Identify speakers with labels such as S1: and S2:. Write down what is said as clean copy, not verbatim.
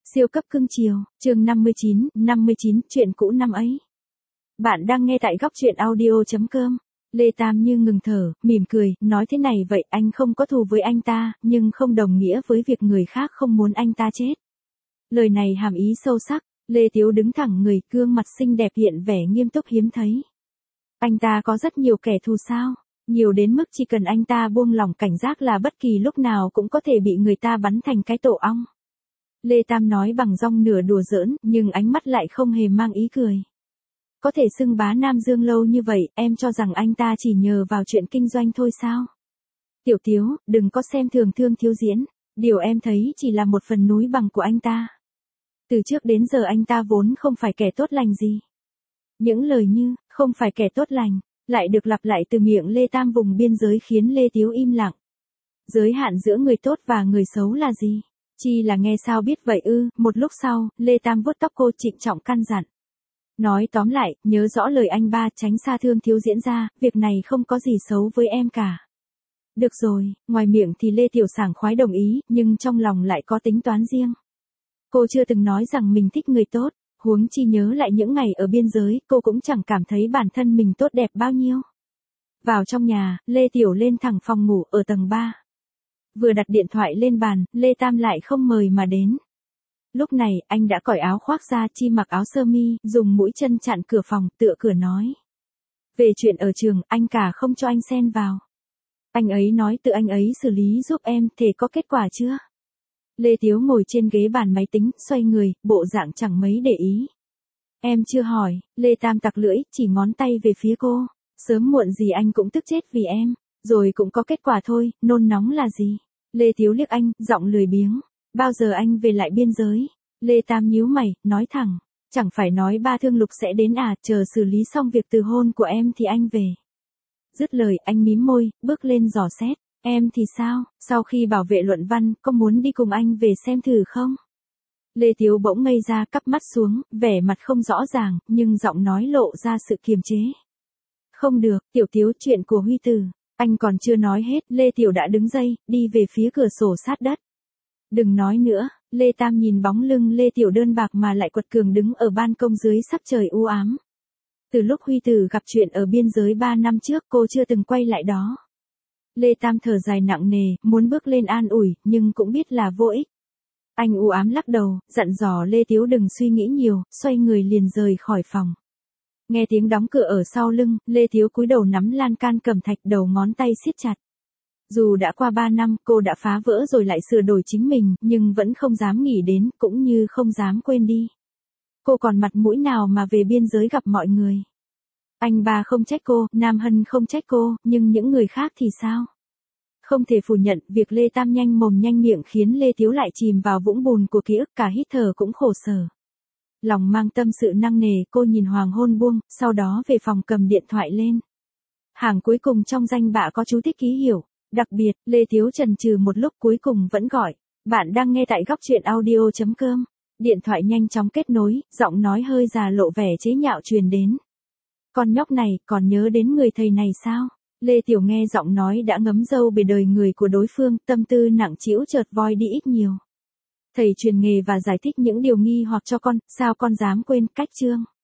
S1: Siêu cấp cưng chiều, chương 59, chuyện cũ năm ấy. Bạn đang nghe tại góc chuyện audio.com. Lê Tam như ngừng thở, mỉm cười, nói thế này vậy, anh không có thù với anh ta, nhưng không đồng nghĩa với việc người khác không muốn anh ta chết. Lời này hàm ý sâu sắc, Lê Tiếu đứng thẳng người, gương mặt xinh đẹp hiện vẻ nghiêm túc hiếm thấy. Anh ta có rất nhiều kẻ thù sao? Nhiều đến mức chỉ cần anh ta buông lỏng cảnh giác là bất kỳ lúc nào cũng có thể bị người ta bắn thành cái tổ ong. Lê Tam nói bằng giọng nửa đùa giỡn, nhưng ánh mắt lại không hề mang ý cười. Có thể xưng bá Nam Dương lâu như vậy, em cho rằng anh ta chỉ nhờ vào chuyện kinh doanh thôi sao? Tiểu Tiếu, đừng có xem thường Thương Thiếu Diễn, điều em thấy chỉ là một phần núi bằng của anh ta. Từ trước đến giờ anh ta vốn không phải kẻ tốt lành gì. Những lời như, không phải kẻ tốt lành, lại được lặp lại từ miệng Lê Tam vùng biên giới khiến Lê Tiếu im lặng. Giới hạn giữa người tốt và người xấu là gì? Chi là nghe sao biết vậy ư? Một lúc sau, Lê Tam vuốt tóc cô trịnh trọng căn dặn. Nói tóm lại, nhớ rõ lời anh ba, tránh xa Thương Thiếu Diễn ra, việc này không có gì xấu với em cả. Được rồi, ngoài miệng thì Lê Tiểu sảng khoái đồng ý, nhưng trong lòng lại có tính toán riêng. Cô chưa từng nói rằng mình thích người tốt, huống chi nhớ lại những ngày ở biên giới, cô cũng chẳng cảm thấy bản thân mình tốt đẹp bao nhiêu. Vào trong nhà, Lê Tiểu lên thẳng phòng ngủ ở tầng 3. Vừa đặt điện thoại lên bàn, Lê Tam lại không mời mà đến. Lúc này, anh đã cởi áo khoác ra, chi mặc áo sơ mi, dùng mũi chân chặn cửa phòng, tựa cửa nói. Về chuyện ở trường, anh cả không cho anh xen vào. Anh ấy nói tự anh ấy xử lý giúp em, thế có kết quả chưa? Lê Tiếu ngồi trên ghế bàn máy tính, xoay người, bộ dạng chẳng mấy để ý. Em chưa hỏi, Lê Tam tặc lưỡi, chỉ ngón tay về phía cô. Sớm muộn gì anh cũng tức chết vì em, rồi cũng có kết quả thôi, nôn nóng là gì? Lê Tiếu liếc anh, giọng lười biếng. Bao giờ anh về lại biên giới? Lê Tam nhíu mày, nói thẳng. Chẳng phải nói ba Thương Lục sẽ đến à, chờ xử lý xong việc từ hôn của em thì anh về. Dứt lời, anh mím môi, bước lên dò xét. Em thì sao, sau khi bảo vệ luận văn, có muốn đi cùng anh về xem thử không? Lê Tiếu bỗng ngây ra, cắp mắt xuống, vẻ mặt không rõ ràng, nhưng giọng nói lộ ra sự kiềm chế. Không được, Tiểu Tiếu, chuyện của Huy Tử. Anh còn chưa nói hết, Lê Tiểu đã đứng dậy, đi về phía cửa sổ sát đất. Đừng nói nữa, Lê Tam nhìn bóng lưng Lê Tiểu đơn bạc mà lại quật cường đứng ở ban công dưới sắc trời u ám. Từ lúc Huy Tử gặp chuyện ở biên giới 3 năm trước, cô chưa từng quay lại đó. Lê Tam thở dài nặng nề, muốn bước lên an ủi, nhưng cũng biết là vô ích. Anh u ám lắc đầu, dặn dò Lê Tiếu đừng suy nghĩ nhiều, xoay người liền rời khỏi phòng. Nghe tiếng đóng cửa ở sau lưng, Lê Tiếu cúi đầu nắm lan can cẩm thạch, đầu ngón tay siết chặt. Dù đã qua 3 năm, cô đã phá vỡ rồi lại sửa đổi chính mình, nhưng vẫn không dám nghĩ đến, cũng như không dám quên đi. Cô còn mặt mũi nào mà về biên giới gặp mọi người? Anh ba không trách cô, Nam Hân không trách cô, nhưng những người khác thì sao? Không thể phủ nhận, việc Lê Tam nhanh mồm nhanh miệng khiến Lê Tiếu lại chìm vào vũng bùn của ký ức, cả hít thở cũng khổ sở. Lòng mang tâm sự nặng nề, cô nhìn hoàng hôn buông, sau đó về phòng cầm điện thoại lên. Hàng cuối cùng trong danh bạ có chú thích ký hiệu. Đặc biệt, Lê Tiếu chần chừ một lúc cuối cùng vẫn gọi. Bạn đang nghe tại góc chuyện audio.com. Điện thoại nhanh chóng kết nối, giọng nói hơi già lộ vẻ chế nhạo truyền đến. Con nhóc này, còn nhớ đến người thầy này sao? Lê Tiểu nghe giọng nói đã ngấm dâu bề đời người của đối phương, tâm tư nặng trĩu chợt voi đi ít nhiều. Thầy truyền nghề và giải thích những điều nghi hoặc cho con, sao con dám quên, cách chương.